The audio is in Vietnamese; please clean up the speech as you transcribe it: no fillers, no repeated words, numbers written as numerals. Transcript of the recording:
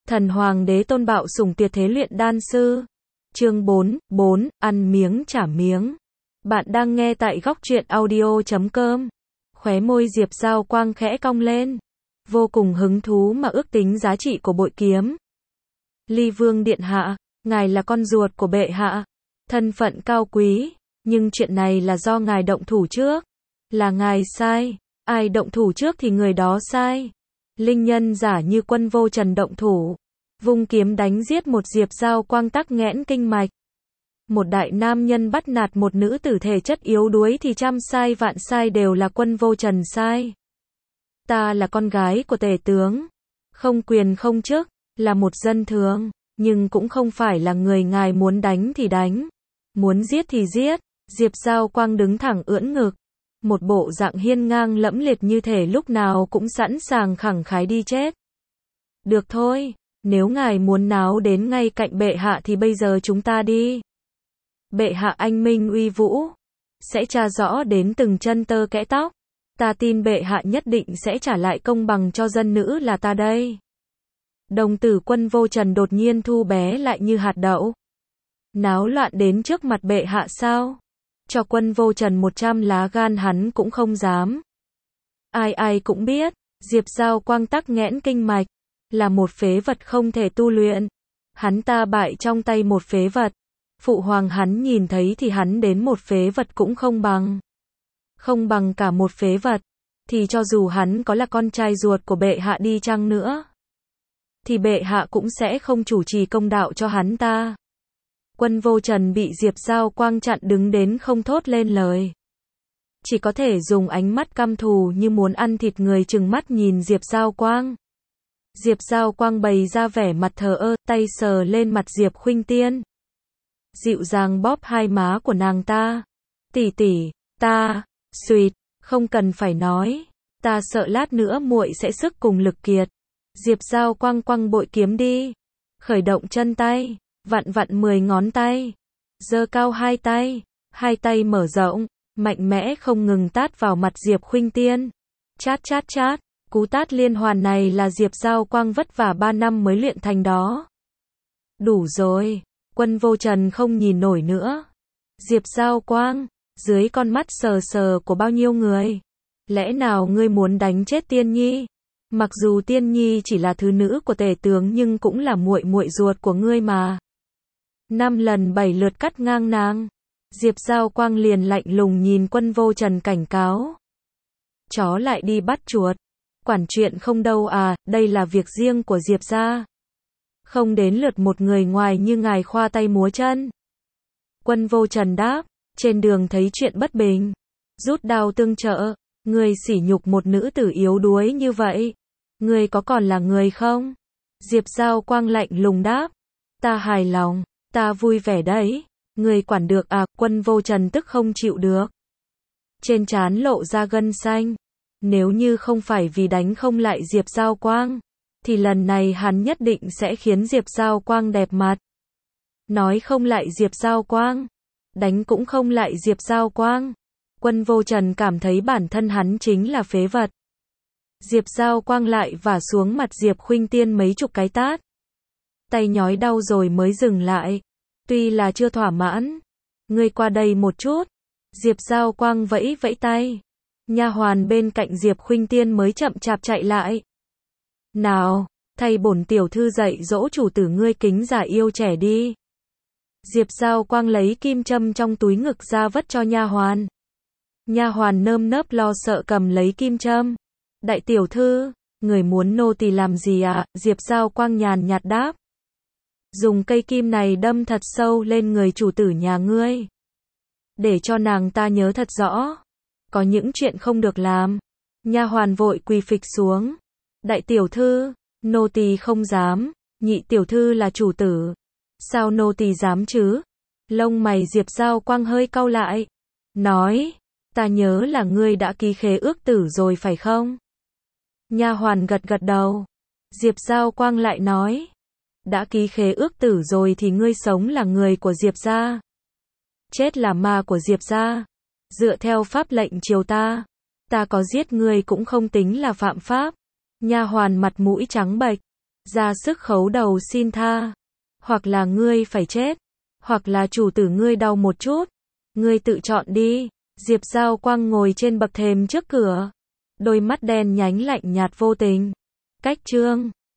Thần hoàng đế tôn bạo sủng tuyệt thế luyện đan sư. Chương 4, ăn miếng trả miếng. Bạn đang nghe tại góc truyện audio.com. Khóe môi Diệp Giao Quang khẽ cong lên. Vô cùng hứng thú mà ước tính giá trị của bội kiếm. Ly Vương điện hạ, ngài là con ruột của bệ hạ. Thân phận cao quý, nhưng chuyện này là do ngài động thủ trước. Là ngài sai, ai động thủ trước thì người đó sai. Linh nhân giả như Quân Vô Trần động thủ, vung kiếm đánh giết một Diệp Giao Quang tắc nghẽn kinh mạch. Một đại nam nhân bắt nạt một nữ tử thể chất yếu đuối thì trăm sai vạn sai đều là Quân Vô Trần sai. Ta là con gái của tể tướng, không quyền không chức, là một dân thường, nhưng cũng không phải là người ngài muốn đánh thì đánh, muốn giết thì giết. Diệp Giao Quang đứng thẳng ưỡn ngực, một bộ dạng hiên ngang lẫm liệt như thể lúc nào cũng sẵn sàng khẳng khái đi chết. Được thôi, nếu ngài muốn náo đến ngay cạnh bệ hạ thì bây giờ chúng ta đi. Bệ hạ anh minh uy vũ, sẽ tra rõ đến từng chân tơ kẽ tóc. Ta tin bệ hạ nhất định sẽ trả lại công bằng cho dân nữ là ta đây. Đồng tử Quân Vô Trần đột nhiên thu bé lại như hạt đậu. Náo loạn đến trước mặt bệ hạ sao? Cho Quân Vô Trần 100 lá gan hắn cũng không dám. Ai ai cũng biết, Diệp Giao Quang tắc nghẽn kinh mạch, là một phế vật không thể tu luyện. Hắn ta bại trong tay một phế vật. Phụ hoàng hắn nhìn thấy thì hắn đến một phế vật cũng không bằng. Không bằng cả một phế vật. Thì cho dù hắn có là con trai ruột của bệ hạ đi chăng nữa, thì bệ hạ cũng sẽ không chủ trì công đạo cho hắn ta. Quân Vô Trần bị Diệp Giao Quang chặn đứng đến không thốt lên lời. Chỉ có thể dùng ánh mắt căm thù như muốn ăn thịt người trừng mắt nhìn Diệp Giao Quang. Diệp Giao Quang bày ra vẻ mặt thờ ơ, tay sờ lên mặt Diệp Khuynh Tiên. Dịu dàng bóp hai má của nàng ta. Tỷ tỷ, ta, suýt, không cần phải nói. Ta sợ lát nữa muội sẽ sức cùng lực kiệt. Diệp Giao Quang quăng bội kiếm đi. Khởi động chân tay, vặn vặn 10 ngón tay. Giơ cao hai tay mở rộng, mạnh mẽ không ngừng tát vào mặt Diệp Khuynh Tiên. Chát chát chát, cú tát liên hoàn này là Diệp Giao Quang vất vả 3 năm mới luyện thành đó. Đủ rồi, Quân Vô Trần không nhìn nổi nữa. Diệp Giao Quang, dưới con mắt sờ sờ của bao nhiêu người, lẽ nào ngươi muốn đánh chết Tiên Nhi? Mặc dù Tiên Nhi chỉ là thứ nữ của tể tướng nhưng cũng là muội muội ruột của ngươi mà. 5 lần 7 lượt cắt ngang nàng. Diệp Giao Quang liền lạnh lùng nhìn Quân Vô Trần cảnh cáo. Chó lại đi bắt chuột. Quản chuyện không đâu à, đây là việc riêng của Diệp gia. Không đến lượt một người ngoài như ngài khoa tay múa chân. Quân Vô Trần đáp, trên đường thấy chuyện bất bình, rút đao tương trợ, ngươi sỉ nhục một nữ tử yếu đuối như vậy. Ngươi có còn là người không? Diệp Giao Quang lạnh lùng đáp, ta hài lòng, ta vui vẻ đấy. Ngươi quản được à? Quân Vô Trần tức không chịu được. Trên trán lộ ra gân xanh. Nếu như không phải vì đánh không lại Diệp Giao Quang, thì lần này hắn nhất định sẽ khiến Diệp Giao Quang đẹp mặt. Nói không lại Diệp Giao Quang, đánh cũng không lại Diệp Giao Quang. Quân Vô Trần cảm thấy bản thân hắn chính là phế vật. Diệp Giao Quang lại vả xuống mặt Diệp Khuynh Tiên mấy chục cái tát. Tay nhói đau rồi mới dừng lại. Tuy là chưa thỏa mãn. Ngươi qua đây một chút. Diệp Giao Quang vẫy vẫy tay. Nha hoàn bên cạnh Diệp Khuynh Tiên mới chậm chạp chạy lại. Nào, thay bổn tiểu thư dạy dỗ chủ tử ngươi kính già yêu trẻ đi. Diệp Giao Quang lấy kim châm trong túi ngực ra vất cho nha hoàn. Nha hoàn nơm nớp lo sợ cầm lấy kim châm. Đại tiểu thư, người muốn nô tỳ làm gì ạ? Diệp Giao Quang nhàn nhạt đáp. Dùng cây kim này đâm thật sâu lên người chủ tử nhà ngươi. Để cho nàng ta nhớ thật rõ. Có những chuyện không được làm. Nha hoàn vội quỳ phịch xuống. Đại tiểu thư, nô tỳ không dám. Nhị tiểu thư là chủ tử. Sao nô tỳ dám chứ? Lông mày Diệp Giao Quang hơi cau lại. Nói, ta nhớ là ngươi đã ký khế ước tử rồi phải không? Nha hoàn gật gật đầu. Diệp Giao Quang lại nói. Đã ký khế ước tử rồi thì ngươi sống là người của Diệp gia. Chết là ma của Diệp gia. Dựa theo pháp lệnh triều ta có giết ngươi cũng không tính là phạm pháp. Nha hoàn mặt mũi trắng bệch. ra sức khấu đầu xin tha. Hoặc là ngươi phải chết, hoặc là chủ tử ngươi đau một chút. Ngươi tự chọn đi. Diệp Giao Quang ngồi trên bậc thềm trước cửa. Đôi mắt đen nhánh lạnh nhạt vô tình. Cách chương